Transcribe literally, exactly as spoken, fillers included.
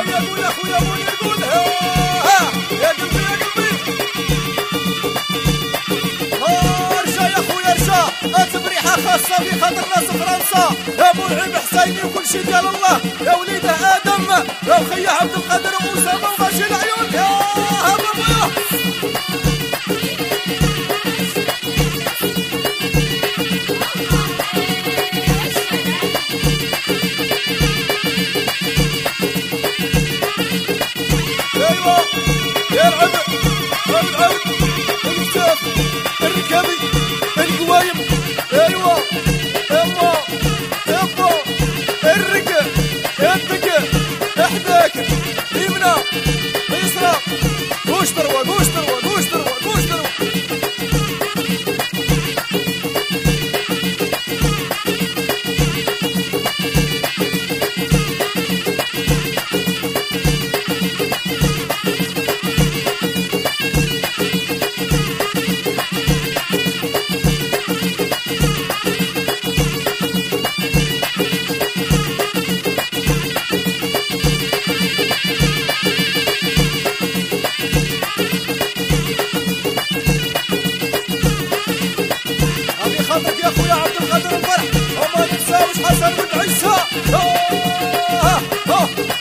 قول يا خويا منير قول ها يا قلبي يا قلبي ارجع يا خويا ارجع تبريحه خاصه في خاطر ناس فرنسا يا منعم حسيني وكل شي ديال الله يا وليد ادم يا خيا عبد القادر واسامه وماشي العيون يا هضرب وياه يا العبد العبد الكتاب الركابي القوايم ايوا اما ابا الرقه الدقه احداك يمنى يسرى وش تروى وش تروى وش تروى وش تروى خاطرك يا خويا عبد القادر الفرح وما ننساوش حسن بن عيسى.